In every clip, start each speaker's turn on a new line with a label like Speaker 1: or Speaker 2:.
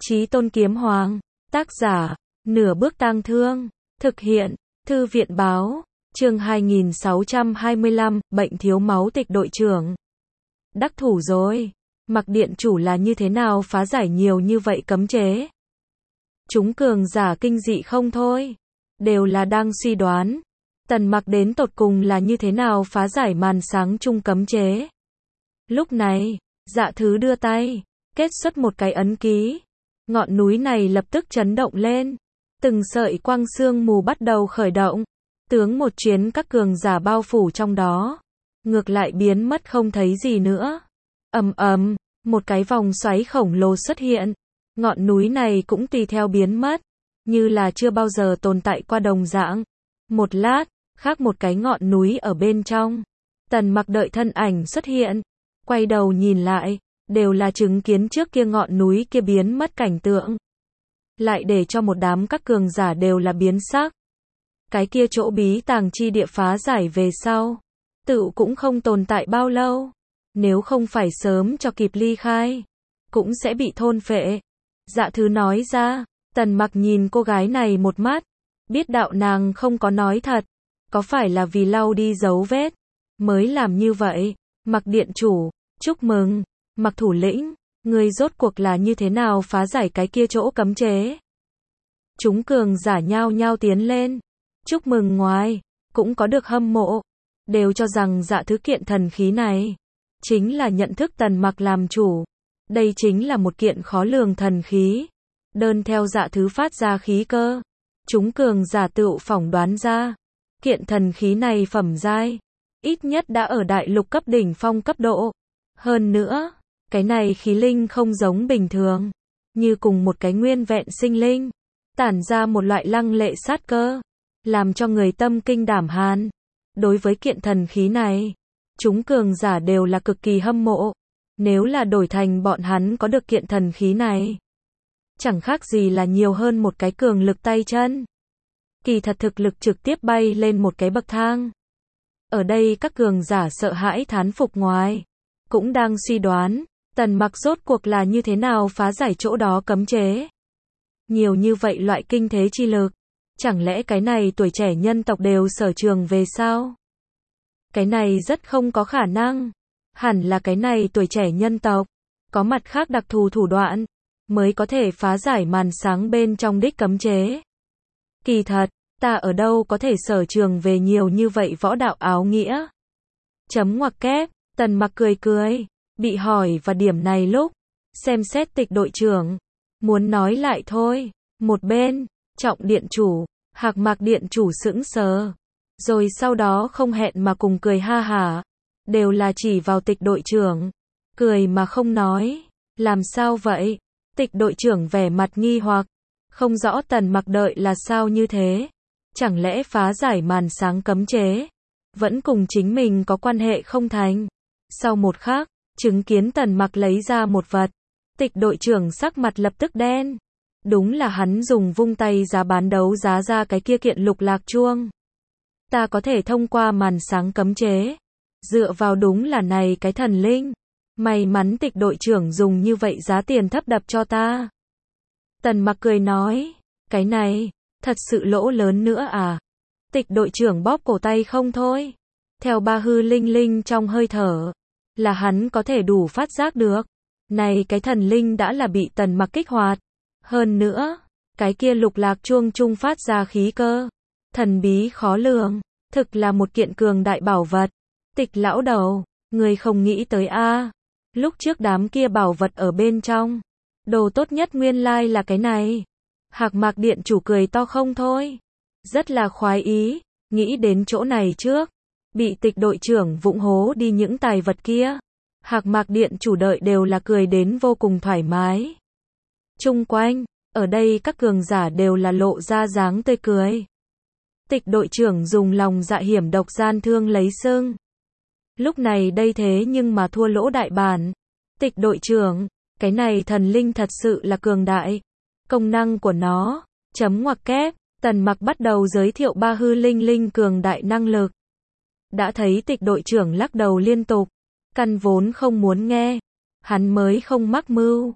Speaker 1: Chí Tôn Kiếm Hoàng, tác giả, Nửa Bước Tang Thương, thực hiện, Thư viện báo, chương 2625, bệnh thiếu máu Tịch đội trưởng. Đắc thủ rồi, Mặc điện chủ là như thế nào phá giải nhiều như vậy cấm chế? Chúng cường giả kinh dị không thôi, đều là đang suy đoán, Tần Mặc đến tột cùng là như thế nào phá giải màn sáng chung cấm chế. Lúc này, Dạ Thứ đưa tay, kết xuất một cái ấn ký. Ngọn núi này lập tức chấn động lên, từng sợi quang sương mù bắt đầu khởi động, tướng một chuyến các cường giả bao phủ trong đó, ngược lại biến mất không thấy gì nữa. Ầm ầm, một cái vòng xoáy khổng lồ xuất hiện, ngọn núi này cũng tùy theo biến mất, như là chưa bao giờ tồn tại qua đồng dạng. Một lát, khác một cái ngọn núi ở bên trong, Tần Mặc đợi thân ảnh xuất hiện, quay đầu nhìn lại, đều là chứng kiến trước kia ngọn núi kia biến mất cảnh tượng. Lại để cho một đám các cường giả đều là biến sắc. Cái kia chỗ bí tàng chi địa phá giải về sau, tự cũng không tồn tại bao lâu. Nếu không phải sớm cho kịp ly khai, cũng sẽ bị thôn phệ. Dạ Thứ nói ra, Tần Mặc nhìn cô gái này một mắt, biết đạo nàng không có nói thật, có phải là vì lau đi dấu vết, mới làm như vậy. Mặc điện chủ, chúc mừng. Mặc thủ lĩnh, người rốt cuộc là như thế nào phá giải cái kia chỗ cấm chế? Chúng cường giả nhao nhao tiến lên, chúc mừng ngoài, cũng có được hâm mộ, đều cho rằng Dạ Thứ kiện thần khí này, chính là nhận thức Tần Mặc làm chủ. Đây chính là một kiện khó lường thần khí, đơn theo Dạ Thứ phát ra khí cơ. Chúng cường giả tự phỏng đoán ra, kiện thần khí này phẩm giai, ít nhất đã ở đại lục cấp đỉnh phong cấp độ. Hơn nữa, cái này khí linh không giống bình thường, như cùng một cái nguyên vẹn sinh linh, tản ra một loại lăng lệ sát cơ, làm cho người tâm kinh đảm hàn. Đối với kiện thần khí này, chúng cường giả đều là cực kỳ hâm mộ. Nếu là đổi thành bọn hắn có được kiện thần khí này, chẳng khác gì là nhiều hơn một cái cường lực tay chân. Kỳ thật thực lực trực tiếp bay lên một cái bậc thang. Ở đây các cường giả sợ hãi thán phục ngoài, cũng đang suy đoán, Tần Mặc rốt cuộc là như thế nào phá giải chỗ đó cấm chế. Nhiều như vậy loại kinh thế chi lực, chẳng lẽ cái này tuổi trẻ nhân tộc đều sở trường về sao? Cái này rất không có khả năng, hẳn là cái này tuổi trẻ nhân tộc, có mặt khác đặc thù thủ đoạn, mới có thể phá giải màn sáng bên trong đích cấm chế. Kỳ thật, ta ở đâu có thể sở trường về nhiều như vậy võ đạo áo nghĩa. Chấm ngoặc kép, Tần Mặc cười cười, bị hỏi và điểm này lúc, xem xét Tịch đội trưởng, muốn nói lại thôi. Một bên, Trọng điện chủ, Hạc Mạc điện chủ sững sờ, rồi sau đó không hẹn mà cùng cười ha hả, đều là chỉ vào Tịch đội trưởng, cười mà không nói. Làm sao vậy? Tịch đội trưởng vẻ mặt nghi hoặc, không rõ Tần Mặc đợi là sao như thế. Chẳng lẽ phá giải màn sáng cấm chế, vẫn cùng chính mình có quan hệ không thành? Sau một khắc, chứng kiến Tần Mặc lấy ra một vật, Tịch đội trưởng sắc mặt lập tức đen. Đúng là hắn dùng vung tay giá bán đấu giá ra cái kia kiện lục lạc chuông. Ta có thể thông qua màn sáng cấm chế, dựa vào đúng là này cái thần linh. May mắn Tịch đội trưởng dùng như vậy giá tiền thấp đập cho ta. Tần Mặc cười nói, cái này, thật sự lỗ lớn nữa à? Tịch đội trưởng bóp cổ tay không thôi. Theo ba hư linh linh trong hơi thở, là hắn có thể đủ phát giác được. Này cái thần linh đã là bị Tần Mặc kích hoạt. Hơn nữa, cái kia lục lạc chuông trung phát ra khí cơ, thần bí khó lường, thực là một kiện cường đại bảo vật. Tịch lão đầu, người không nghĩ tới a? Lúc trước đám kia bảo vật ở bên trong, đồ tốt nhất nguyên lai là cái này. Hạc Mạc điện chủ cười to không thôi, rất là khoái ý, nghĩ đến chỗ này trước, bị Tịch đội trưởng vụng hố đi những tài vật kia. Hạc Mạc điện chủ đợi đều là cười đến vô cùng thoải mái. Chung quanh, ở đây các cường giả đều là lộ ra dáng tươi cười. Tịch đội trưởng dùng lòng dạ hiểm độc gian thương lấy sưng. Lúc này đây thế nhưng mà thua lỗ đại bản. Tịch đội trưởng, cái này thần linh thật sự là cường đại. Công năng của nó, chấm ngoặc kép, Tần Mặc bắt đầu giới thiệu ba hư linh linh cường đại năng lực. Đã thấy Tịch đội trưởng lắc đầu liên tục, căn vốn không muốn nghe, hắn mới không mắc mưu.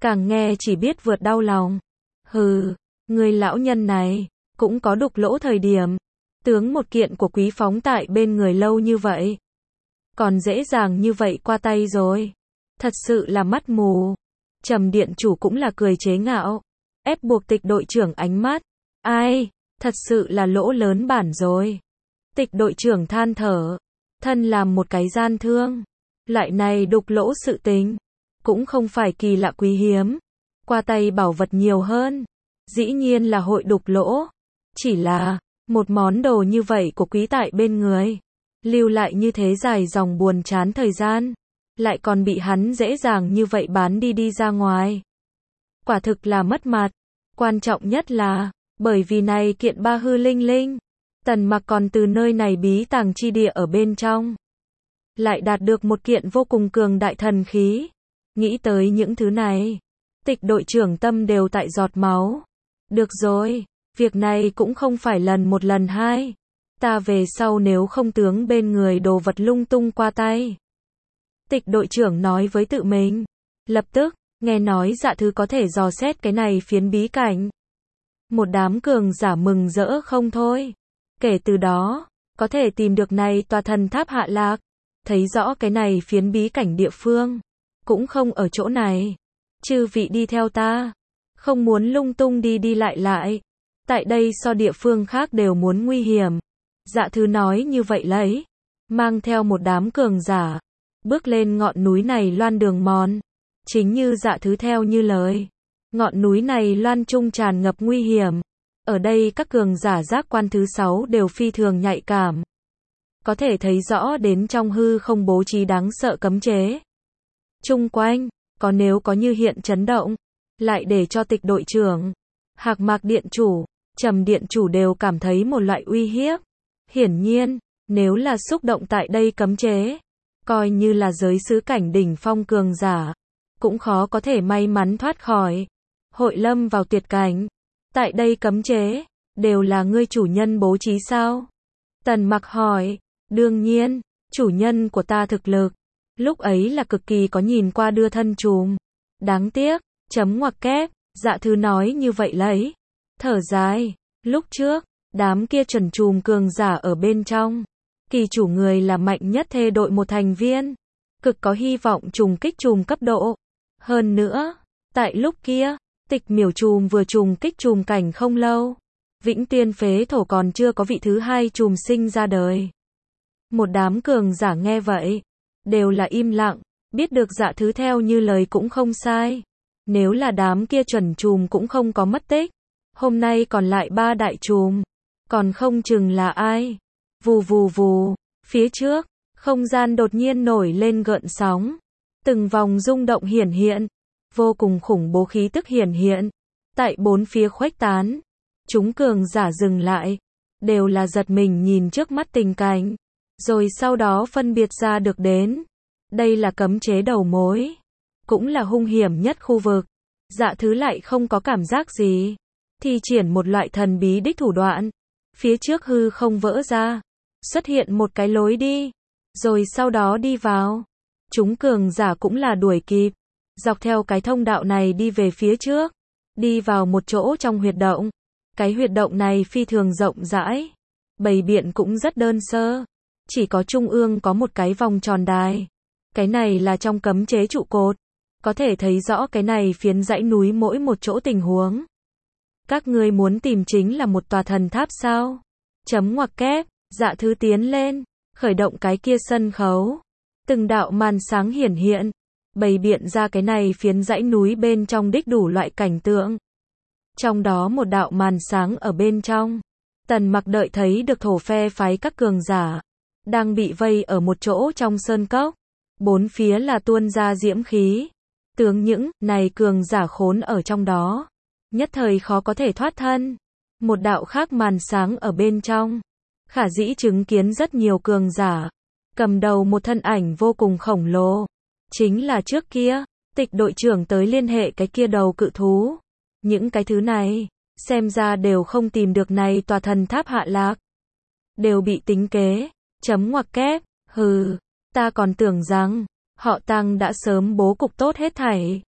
Speaker 1: càng nghe chỉ biết vượt đau lòng. Hừ, người lão nhân này, cũng có đục lỗ thời điểm. Tướng một kiện của quý phóng tại bên người lâu như vậy. Còn dễ dàng như vậy qua tay rồi. Thật sự là mắt mù. Trầm điện chủ cũng là cười chế ngạo. Ép buộc Tịch đội trưởng ánh mắt. Ai, thật sự là lỗ lớn bản rồi. Tịch đội trưởng than thở. Thân làm một cái gian thương. Loại này đục lỗ sự tình. Cũng không phải kỳ lạ quý hiếm. Qua tay bảo vật nhiều hơn. Dĩ nhiên là hội đục lỗ. Chỉ là, một món đồ như vậy của quý tại bên người. Lưu lại như thế dài dòng buồn chán thời gian. Lại còn bị hắn dễ dàng như vậy bán đi ra ngoài. Quả thực là mất mặt. Quan trọng nhất là, bởi vì này kiện ba hư linh linh. Tần Mặc còn từ nơi này bí tàng chi địa ở bên trong. Lại đạt được một kiện vô cùng cường đại thần khí. Nghĩ tới những thứ này. Tịch đội trưởng tâm đều tại giọt máu. Được rồi, việc này cũng không phải lần một lần hai. Ta về sau nếu không tướng bên người đồ vật lung tung qua tay. Tịch đội trưởng nói với tự mình. Lập tức, nghe nói Dạ Thứ có thể dò xét cái này phiến bí cảnh. Một đám cường giả mừng rỡ không thôi. Kể từ đó, có thể tìm được này tòa thần tháp hạ lạc. Thấy rõ cái này phiến bí cảnh địa phương. Cũng không ở chỗ này. Chư vị đi theo ta. Không muốn lung tung đi lại. Tại đây so địa phương khác đều muốn nguy hiểm. Dạ Thứ nói như vậy lấy. Mang theo một đám cường giả. Bước lên ngọn núi này loan đường mòn. Chính như Dạ Thứ theo như lời. Ngọn núi này loan trung tràn ngập nguy hiểm. Ở đây các cường giả giác quan thứ 6 đều phi thường nhạy cảm. Có thể thấy rõ đến trong hư không bố trí đáng sợ cấm chế. Chung quanh, nếu có như hiện chấn động. Lại để cho Tịch đội trưởng, Hạc Mạc điện chủ, Trầm điện chủ đều cảm thấy một loại uy hiếp. Hiển nhiên, nếu là xúc động tại đây cấm chế. Coi như là giới sứ cảnh đỉnh phong cường giả. Cũng khó có thể may mắn thoát khỏi. Hội lâm vào tuyệt cảnh. Tại đây cấm chế, đều là ngươi chủ nhân bố trí sao? Tần Mặc hỏi. Đương nhiên, chủ nhân của ta thực lực. Lúc ấy là cực kỳ có nhìn qua đưa thân trùm. Đáng tiếc, chấm ngoặc kép, Dạ Thứ nói như vậy lấy. Thở dài, lúc trước, đám kia chuẩn trùm cường giả ở bên trong. Kỳ chủ người là mạnh nhất thê đội một thành viên. Cực có hy vọng trùng kích trùm cấp độ. Hơn nữa, tại lúc kia, Tịch miểu trùm vừa trùng kích trùm cảnh không lâu. Vĩnh Tiên phế thổ còn chưa có vị thứ hai trùm sinh ra đời. Một đám cường giả nghe vậy. Đều là im lặng. Biết được Dạ Thứ theo như lời cũng không sai. Nếu là đám kia chuẩn trùm cũng không có mất tích. Hôm nay còn lại 3 đại trùm. Còn không chừng là ai. Vù vù vù. Phía trước, không gian đột nhiên nổi lên gợn sóng. Từng vòng rung động hiển hiện. Vô cùng khủng bố khí tức hiển hiện. Tại bốn phía khuếch tán. Chúng cường giả dừng lại. Đều là giật mình nhìn trước mắt tình cảnh. Rồi sau đó phân biệt ra được đến. Đây là cấm chế đầu mối. Cũng là hung hiểm nhất khu vực. Dạ Thứ lại không có cảm giác gì. Thi triển một loại thần bí đích thủ đoạn. Phía trước hư không vỡ ra. Xuất hiện một cái lối đi. Rồi sau đó đi vào. Chúng cường giả cũng là đuổi kịp. Dọc theo cái thông đạo này đi về phía trước. Đi vào một chỗ trong huyệt động. Cái huyệt động này phi thường rộng rãi. Bày biện cũng rất đơn sơ. Chỉ có trung ương có một cái vòng tròn đài. Cái này là trong cấm chế trụ cột. Có thể thấy rõ cái này phiến dãy núi mỗi một chỗ tình huống. Các ngươi muốn tìm chính là một tòa thần tháp sao? Chấm ngoặc kép, Dạ Thứ tiến lên. Khởi động cái kia sân khấu. Từng đạo màn sáng hiển hiện. Bày biện ra cái này phiến dãy núi bên trong đích đủ loại cảnh tượng. Trong đó một đạo màn sáng ở bên trong. Tần Mặc đợi thấy được thổ phe phái các cường giả. Đang bị vây ở một chỗ trong sơn cốc. Bốn phía là tuôn ra diễm khí. Tướng những này cường giả khốn ở trong đó. Nhất thời khó có thể thoát thân. Một đạo khác màn sáng ở bên trong. Khả dĩ chứng kiến rất nhiều cường giả. Cầm đầu một thân ảnh vô cùng khổng lồ. Chính là trước kia, Tịch đội trưởng tới liên hệ cái kia đầu cự thú. Những cái thứ này, xem ra đều không tìm được này tòa thần tháp hạ lạc. Đều bị tính kế. Chấm ngoặc kép, hừ, ta còn tưởng rằng, họ Tăng đã sớm bố cục tốt hết thảy.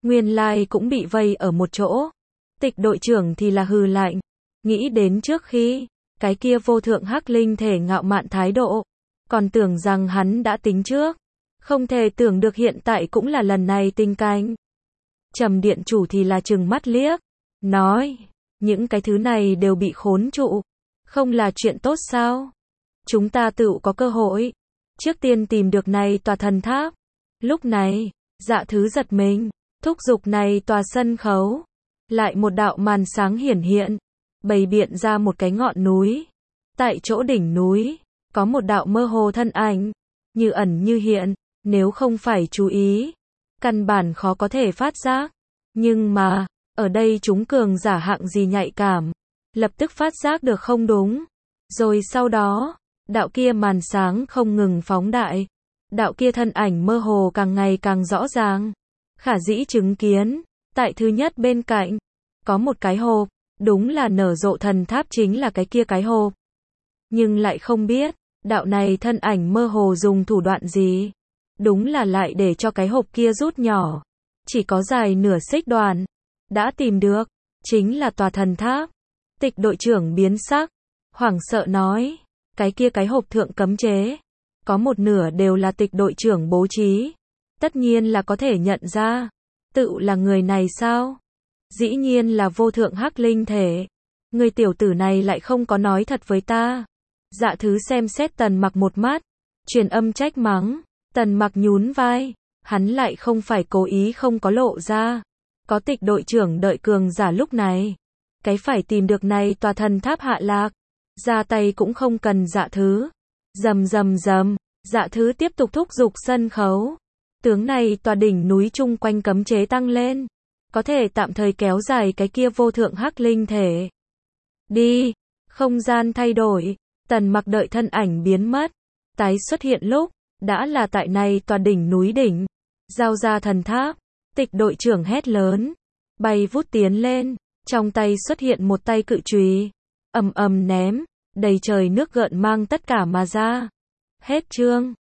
Speaker 1: Nguyên lai cũng bị vây ở một chỗ. Tịch đội trưởng thì là hừ lạnh. Nghĩ đến trước khi, cái kia vô thượng hắc linh thể ngạo mạn thái độ. Còn tưởng rằng hắn đã tính trước. Không thể tưởng được hiện tại cũng là lần này tình cảnh. Trầm điện chủ thì là trừng mắt liếc. Nói, những cái thứ này đều bị khốn trụ. Không là chuyện tốt sao? Chúng ta tự có cơ hội. Trước tiên tìm được này tòa thần tháp. Lúc này, Dạ Thứ giật mình. Thúc giục này tòa sân khấu. Lại một đạo màn sáng hiển hiện. Bày biện ra một cái ngọn núi. Tại chỗ đỉnh núi, có một đạo mơ hồ thân ảnh. Như ẩn như hiện, nếu không phải chú ý. Căn bản khó có thể phát giác. Nhưng mà, ở đây chúng cường giả hạng gì nhạy cảm. Lập tức phát giác được không đúng. Rồi sau đó, đạo kia màn sáng không ngừng phóng đại. Đạo kia thân ảnh mơ hồ càng ngày càng rõ ràng. Khả dĩ chứng kiến, tại thứ nhất bên cạnh, có một cái hộp, đúng là nở rộ thần tháp chính là cái kia cái hộp. Nhưng lại không biết, đạo này thân ảnh mơ hồ dùng thủ đoạn gì. Đúng là lại để cho cái hộp kia rút nhỏ. Chỉ có dài nửa xích đoạn. Đã tìm được, chính là tòa thần tháp. Tịch đội trưởng biến sắc, hoảng sợ nói, cái kia cái hộp thượng cấm chế. Có một nửa đều là tịch đội trưởng bố trí. Tất nhiên là có thể nhận ra. Tự là người này sao? Dĩ nhiên là vô thượng hắc linh thể. Người tiểu tử này lại không có nói thật với ta. Dạ Thứ xem xét Tần Mặc một mắt. Truyền âm trách mắng. Tần Mặc nhún vai. Hắn lại không phải cố ý không có lộ ra. Có tịch đội trưởng đợi cường giả lúc này. Cái phải tìm được này tòa thần tháp hạ lạc. Ra tay cũng không cần Dạ Thứ. Rầm rầm rầm. Dạ Thứ tiếp tục thúc giục sân khấu. Tướng này tòa đỉnh núi chung quanh cấm chế tăng lên. Có thể tạm thời kéo dài cái kia vô thượng hắc linh thể. Đi. Không gian thay đổi. Tần Mặc đợi thân ảnh biến mất. Tái xuất hiện lúc. Đã là tại này tòa đỉnh núi đỉnh. Giao ra thần tháp. Tịch đội trưởng hét lớn. Bay vút tiến lên. Trong tay xuất hiện một tay cự chùy. Ầm ầm ném. Đầy trời nước gợn mang tất cả mà ra. Hết chương.